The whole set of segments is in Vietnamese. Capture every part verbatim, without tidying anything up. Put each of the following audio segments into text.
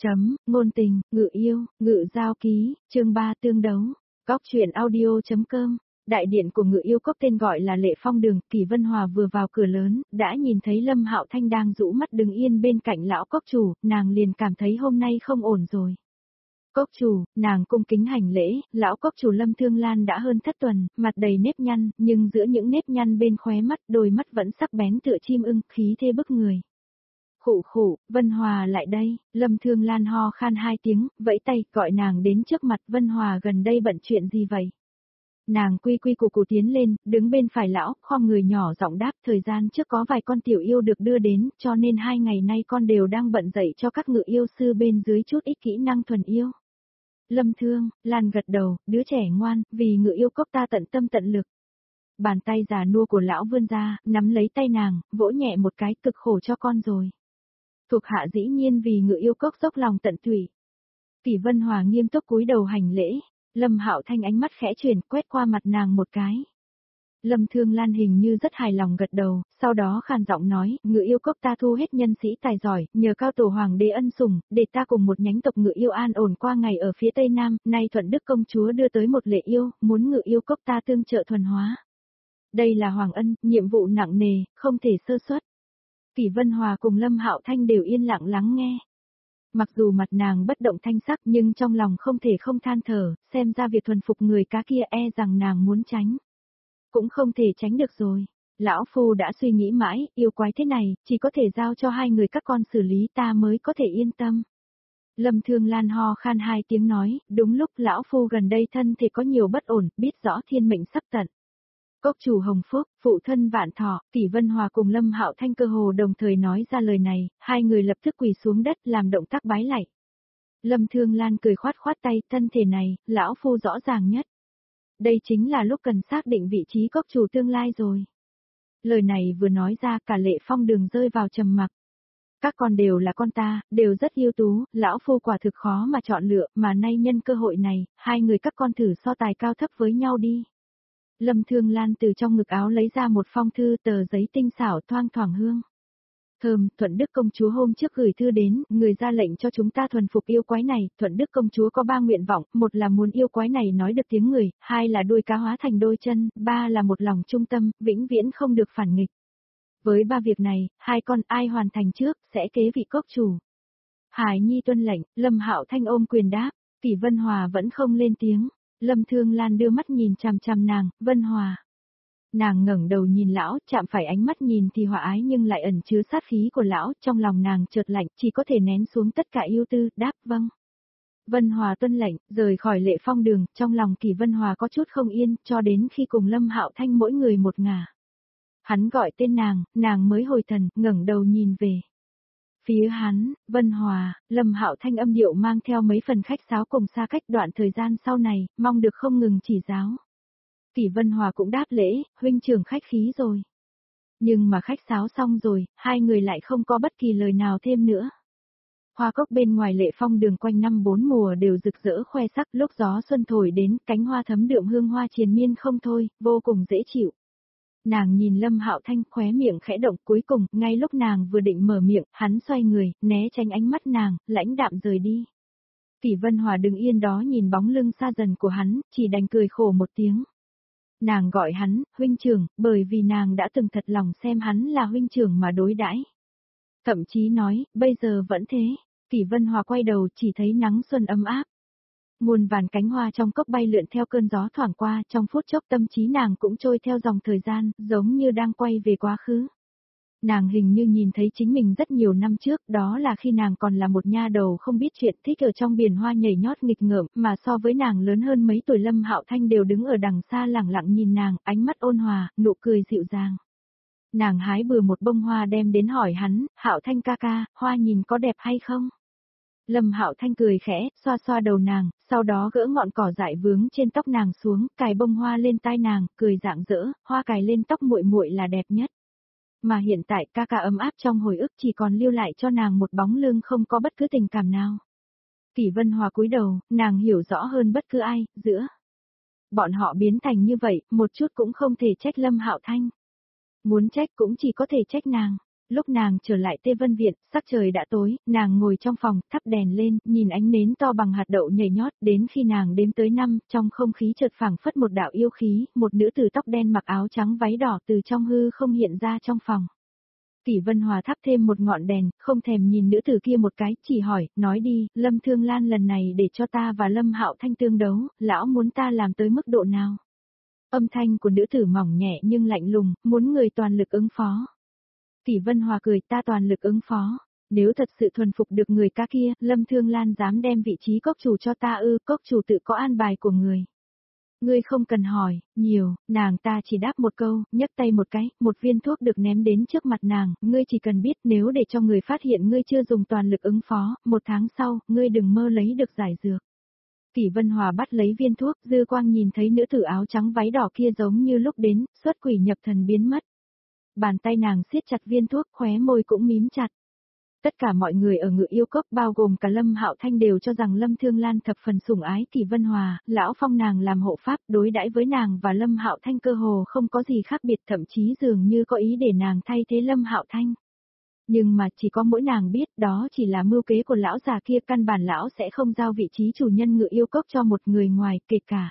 Chấm, ngôn tình, ngự yêu, ngự giao ký, chương ba tương đấu. Góc truyện audio.com, đại điện của ngự yêu cốc tên gọi là Lệ Phong Đường. Kỳ Vân Hòa vừa vào cửa lớn, đã nhìn thấy Lâm Hạo Thanh đang rũ mắt đứng yên bên cạnh lão cốc chủ, nàng liền cảm thấy hôm nay không ổn rồi. Cốc chủ, nàng cung kính hành lễ, lão cốc chủ Lâm Thương Lan đã hơn thất tuần, mặt đầy nếp nhăn, nhưng giữa những nếp nhăn bên khóe mắt, đôi mắt vẫn sắc bén tựa chim ưng, khí thế bức người. Khụ khụ, Vân Hòa lại đây, Lâm Thương Lan ho khan hai tiếng, vẫy tay, gọi nàng đến trước mặt. Vân Hòa gần đây bận chuyện gì vậy? Nàng quy quy củ củ tiến lên, đứng bên phải lão, khom người nhỏ giọng đáp, thời gian trước có vài con tiểu yêu được đưa đến, cho nên hai ngày nay con đều đang bận dạy cho các ngự yêu sư bên dưới chút ít kỹ năng thuần yêu. Lâm Thương Lan gật đầu, đứa trẻ ngoan, vì ngự yêu cốc ta tận tâm tận lực. Bàn tay già nua của lão vươn ra, nắm lấy tay nàng, vỗ nhẹ một cái, cực khổ cho con rồi. Thuộc hạ dĩ nhiên vì ngự yêu cốc dốc lòng tận tụy. Kỳ Vân Hòa nghiêm túc cúi đầu hành lễ, Lâm Hạo Thanh ánh mắt khẽ chuyển, quét qua mặt nàng một cái. Lâm Thương Lan hình như rất hài lòng gật đầu, sau đó khàn giọng nói, ngự yêu cốc ta thu hết nhân sĩ tài giỏi, nhờ cao tổ hoàng đế ân sủng, để ta cùng một nhánh tộc ngự yêu an ổn qua ngày ở phía tây nam, nay Thuận Đức công chúa đưa tới một lệ yêu, muốn ngự yêu cốc ta tương trợ thuần hóa. Đây là hoàng ân, nhiệm vụ nặng nề, không thể sơ suất. Kỳ Vân Hòa cùng Lâm Hạo Thanh đều yên lặng lắng nghe. Mặc dù mặt nàng bất động thanh sắc nhưng trong lòng không thể không than thở, xem ra việc thuần phục người cá kia e rằng nàng muốn tránh. Cũng không thể tránh được rồi. Lão Phu đã suy nghĩ mãi, yêu quái thế này, chỉ có thể giao cho hai người các con xử lý ta mới có thể yên tâm. Lâm Thương Lan ho khan hai tiếng nói, đúng lúc Lão Phu gần đây thân thể có nhiều bất ổn, biết rõ thiên mệnh sắp tận. Cốc chủ Hồng Phúc, phụ thân Vạn Thọ, Tỷ Vân Hòa cùng Lâm Hạo Thanh cơ hồ đồng thời nói ra lời này, hai người lập tức quỳ xuống đất làm động tác bái lạy. Lâm Thương Lan cười khoát khoát tay, thân thể này, lão phu rõ ràng nhất. Đây chính là lúc cần xác định vị trí cốc chủ tương lai rồi. Lời này vừa nói ra cả Lệ Phong Đường rơi vào trầm mặc. Các con đều là con ta, đều rất ưu tú, lão phu quả thực khó mà chọn lựa, mà nay nhân cơ hội này, hai người các con thử so tài cao thấp với nhau đi. Lâm Thương Lan từ trong ngực áo lấy ra một phong thư, tờ giấy tinh xảo thoang thoảng hương. Thơm, Thuận Đức công chúa hôm trước gửi thư đến, người ra lệnh cho chúng ta thuần phục yêu quái này. Thuận Đức công chúa có ba nguyện vọng, một là muốn yêu quái này nói được tiếng người, hai là đuôi cá hóa thành đôi chân, ba là một lòng trung tâm, vĩnh viễn không được phản nghịch. Với ba việc này, hai con ai hoàn thành trước, sẽ kế vị cốc chủ. Hải Nhi tuân lệnh, Lâm Hạo Thanh ôm quyền đáp, Tỷ Vân Hòa vẫn không lên tiếng. Lâm Thương Lan đưa mắt nhìn chằm chằm nàng, Vân Hòa. Nàng ngẩng đầu nhìn lão, chạm phải ánh mắt nhìn thì hòa ái nhưng lại ẩn chứa sát khí của lão, trong lòng nàng chợt lạnh, chỉ có thể nén xuống tất cả yêu tư, đáp vâng. Vân Hòa tuân lệnh, rời khỏi Lệ Phong Đường, trong lòng Kỳ Vân Hòa có chút không yên, cho đến khi cùng Lâm Hạo Thanh mỗi người một ngả. Hắn gọi tên nàng, nàng mới hồi thần, ngẩng đầu nhìn về. Phía hắn, Vân Hòa, Lâm Hạo Thanh âm điệu mang theo mấy phần khách sáo cùng xa cách đoạn thời gian sau này, mong được không ngừng chỉ giáo. Kỳ Vân Hòa cũng đáp lễ, huynh trưởng khách khí rồi. Nhưng mà khách sáo xong rồi, hai người lại không có bất kỳ lời nào thêm nữa. Hoa cốc bên ngoài Lệ Phong Đường quanh năm bốn mùa đều rực rỡ khoe sắc, lúc gió xuân thổi đến, cánh hoa thấm đượm hương hoa triền miên không thôi, vô cùng dễ chịu. Nàng nhìn Lâm Hạo Thanh khóe miệng khẽ động, cuối cùng, ngay lúc nàng vừa định mở miệng, hắn xoay người, né tránh ánh mắt nàng, lãnh đạm rời đi. Kỳ Vân Hòa đứng yên đó nhìn bóng lưng xa dần của hắn, chỉ đành cười khổ một tiếng. Nàng gọi hắn, huynh trưởng, bởi vì nàng đã từng thật lòng xem hắn là huynh trưởng mà đối đãi. Thậm chí nói, bây giờ vẫn thế. Kỳ Vân Hòa quay đầu chỉ thấy nắng xuân ấm áp. Muôn vàn cánh hoa trong cốc bay lượn theo cơn gió thoảng qua, trong phút chốc tâm trí nàng cũng trôi theo dòng thời gian, giống như đang quay về quá khứ. Nàng hình như nhìn thấy chính mình rất nhiều năm trước, đó là khi nàng còn là một nha đầu không biết chuyện, thích ở trong biển hoa nhảy nhót nghịch ngợm, mà so với nàng lớn hơn mấy tuổi. Lâm Hạo Thanh đều đứng ở đằng xa lẳng lặng nhìn nàng, ánh mắt ôn hòa, nụ cười dịu dàng. Nàng hái bừa một bông hoa đem đến hỏi hắn, Hạo Thanh ca ca, hoa nhìn có đẹp hay không? Lâm Hạo Thanh cười khẽ, xoa xoa đầu nàng, sau đó gỡ ngọn cỏ dại vướng trên tóc nàng xuống, cài bông hoa lên tai nàng, cười rạng rỡ, hoa cài lên tóc muội muội là đẹp nhất. Mà hiện tại ca ca ấm áp trong hồi ức chỉ còn lưu lại cho nàng một bóng lưng không có bất cứ tình cảm nào. Kỳ Vân Hòa cúi đầu, nàng hiểu rõ hơn bất cứ ai, giữa bọn họ biến thành như vậy, một chút cũng không thể trách Lâm Hạo Thanh. Muốn trách cũng chỉ có thể trách nàng. lúc nàng trở lại Tê Vân Viện, sắc trời đã tối, nàng ngồi trong phòng, thắp đèn lên, nhìn ánh nến to bằng hạt đậu nhảy nhót, đến khi nàng đếm tới năm, trong không khí chợt phảng phất một đạo yêu khí, một nữ tử tóc đen mặc áo trắng váy đỏ từ trong hư không hiện ra trong phòng. Kỷ Vân Hòa thắp thêm một ngọn đèn, không thèm nhìn nữ tử kia một cái, chỉ hỏi, nói đi, Lâm Thương Lan lần này để cho ta và Lâm Hạo Thanh tương đấu, lão muốn ta làm tới mức độ nào? Âm thanh của nữ tử mỏng nhẹ nhưng lạnh lùng, muốn người toàn lực ứng phó. Kỷ Vân Hòa cười, ta toàn lực ứng phó. Nếu thật sự thuần phục được người ca kia, Lâm Thương Lan dám đem vị trí cốc chủ cho ta ư, cốc chủ tự có an bài của người. Ngươi không cần hỏi, nhiều, nàng ta chỉ đáp một câu, nhấc tay một cái, một viên thuốc được ném đến trước mặt nàng, ngươi chỉ cần biết nếu để cho người phát hiện ngươi chưa dùng toàn lực ứng phó, một tháng sau, ngươi đừng mơ lấy được giải dược. Kỷ Vân Hòa bắt lấy viên thuốc, dư quang nhìn thấy nữ tử áo trắng váy đỏ kia giống như lúc đến, xuất quỷ nhập thần biến mất. Bàn tay nàng siết chặt viên thuốc, khóe môi cũng mím chặt. Tất cả mọi người ở Ngự Yêu Cốc bao gồm cả Lâm Hạo Thanh đều cho rằng Lâm Thương Lan thập phần sủng ái Kỷ Vân Hòa, lão phong nàng làm hộ pháp, đối đãi với nàng và Lâm Hạo Thanh cơ hồ không có gì khác biệt, thậm chí dường như có ý để nàng thay thế Lâm Hạo Thanh. Nhưng mà chỉ có mỗi nàng biết đó chỉ là mưu kế của lão già kia, căn bản lão sẽ không giao vị trí chủ nhân Ngự Yêu Cốc cho một người ngoài, kể cả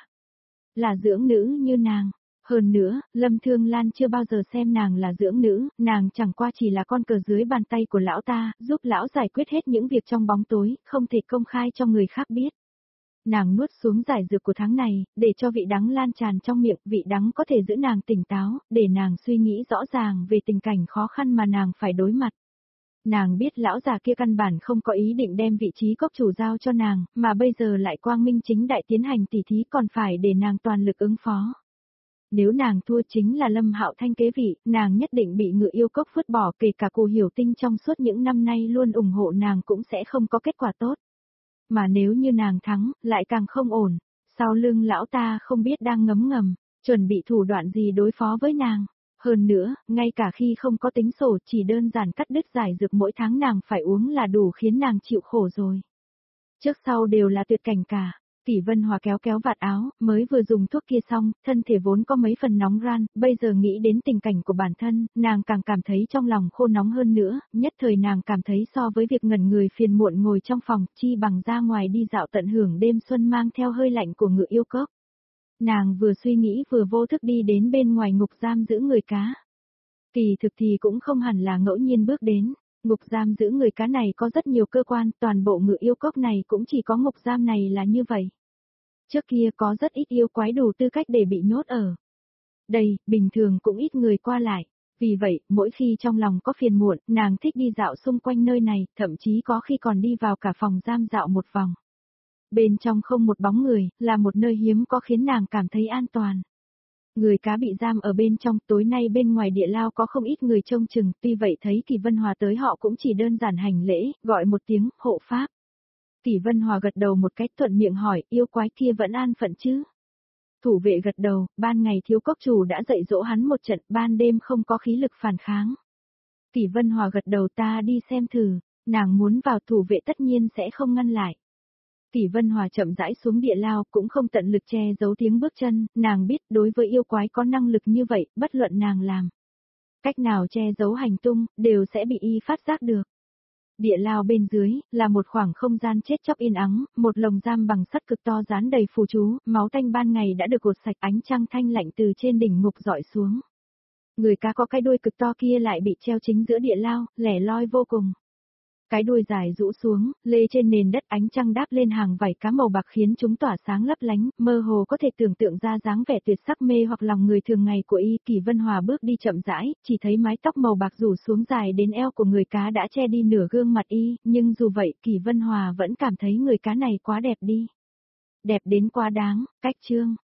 là dưỡng nữ như nàng. Hơn nữa, Lâm Thương Lan chưa bao giờ xem nàng là dưỡng nữ, nàng chẳng qua chỉ là con cờ dưới bàn tay của lão ta, giúp lão giải quyết hết những việc trong bóng tối, không thể công khai cho người khác biết. Nàng nuốt xuống giải dược của tháng này, để cho vị đắng lan tràn trong miệng, vị đắng có thể giữ nàng tỉnh táo, để nàng suy nghĩ rõ ràng về tình cảnh khó khăn mà nàng phải đối mặt. Nàng biết lão già kia căn bản không có ý định đem vị trí cốc chủ giao cho nàng, mà bây giờ lại quang minh chính đại tiến hành tỉ thí còn phải để nàng toàn lực ứng phó. Nếu nàng thua chính là Lâm Hạo Thanh kế vị, nàng nhất định bị Ngự Yêu Cốc vứt bỏ, kể cả Cô Hiểu Tinh trong suốt những năm nay luôn ủng hộ nàng cũng sẽ không có kết quả tốt. Mà nếu như nàng thắng, lại càng không ổn, sau lưng lão ta không biết đang ngấm ngầm, chuẩn bị thủ đoạn gì đối phó với nàng. Hơn nữa, ngay cả khi không có tính sổ chỉ đơn giản cắt đứt giải dược mỗi tháng nàng phải uống là đủ khiến nàng chịu khổ rồi. Trước sau đều là tuyệt cảnh cả. Kỷ Vân Hòa kéo kéo vạt áo, mới vừa dùng thuốc kia xong, thân thể vốn có mấy phần nóng ran, bây giờ nghĩ đến tình cảnh của bản thân, nàng càng cảm thấy trong lòng khô nóng hơn nữa, nhất thời nàng cảm thấy so với việc ngẩn người phiền muộn ngồi trong phòng, chi bằng ra ngoài đi dạo tận hưởng đêm xuân mang theo hơi lạnh của Ngự Yêu Cốc. Nàng vừa suy nghĩ vừa vô thức đi đến bên ngoài ngục giam giữ người cá. Kỳ thực thì cũng không hẳn là ngẫu nhiên bước đến. Ngục giam giữ người cá này có rất nhiều cơ quan, toàn bộ Ngự Yêu Cốc này cũng chỉ có ngục giam này là như vậy. Trước kia có rất ít yêu quái đủ tư cách để bị nhốt ở đây, bình thường cũng ít người qua lại. Vì vậy, mỗi khi trong lòng có phiền muộn, nàng thích đi dạo xung quanh nơi này, thậm chí có khi còn đi vào cả phòng giam dạo một vòng. Bên trong không một bóng người, là một nơi hiếm có khiến nàng cảm thấy an toàn. Người cá bị giam ở bên trong, tối nay bên ngoài địa lao có không ít người trông chừng, tuy vậy thấy Kỷ Vân Hòa tới họ cũng chỉ đơn giản hành lễ, gọi một tiếng, hộ pháp. Kỷ Vân Hòa gật đầu một cách thuận miệng hỏi, yêu quái kia vẫn an phận chứ? Thủ vệ gật đầu, ban ngày thiếu cốc chủ đã dạy dỗ hắn một trận, ban đêm không có khí lực phản kháng. Kỷ Vân Hòa gật đầu, ta đi xem thử, nàng muốn vào, thủ vệ tất nhiên sẽ không ngăn lại. Kỷ Vân Hòa chậm rãi xuống địa lao, cũng không tận lực che giấu tiếng bước chân, nàng biết đối với yêu quái có năng lực như vậy, bất luận nàng làm cách nào che giấu hành tung, đều sẽ bị y phát giác được. Địa lao bên dưới, là một khoảng không gian chết chóc yên ắng, một lồng giam bằng sắt cực to dán đầy phù chú, máu tanh ban ngày đã được gột sạch, ánh trăng thanh lạnh từ trên đỉnh ngục dọi xuống. Người cá có cái đuôi cực to kia lại bị treo chính giữa địa lao, lẻ loi vô cùng. Cái đuôi dài rũ xuống, lê trên nền đất, ánh trăng đáp lên hàng vảy cá màu bạc khiến chúng tỏa sáng lấp lánh, mơ hồ có thể tưởng tượng ra dáng vẻ tuyệt sắc mê hoặc lòng người thường ngày của y. Kỷ Vân Hòa bước đi chậm rãi, chỉ thấy mái tóc màu bạc rủ xuống dài đến eo của người cá đã che đi nửa gương mặt y, nhưng dù vậy Kỷ Vân Hòa vẫn cảm thấy người cá này quá đẹp đi. Đẹp đến quá đáng, cách chương.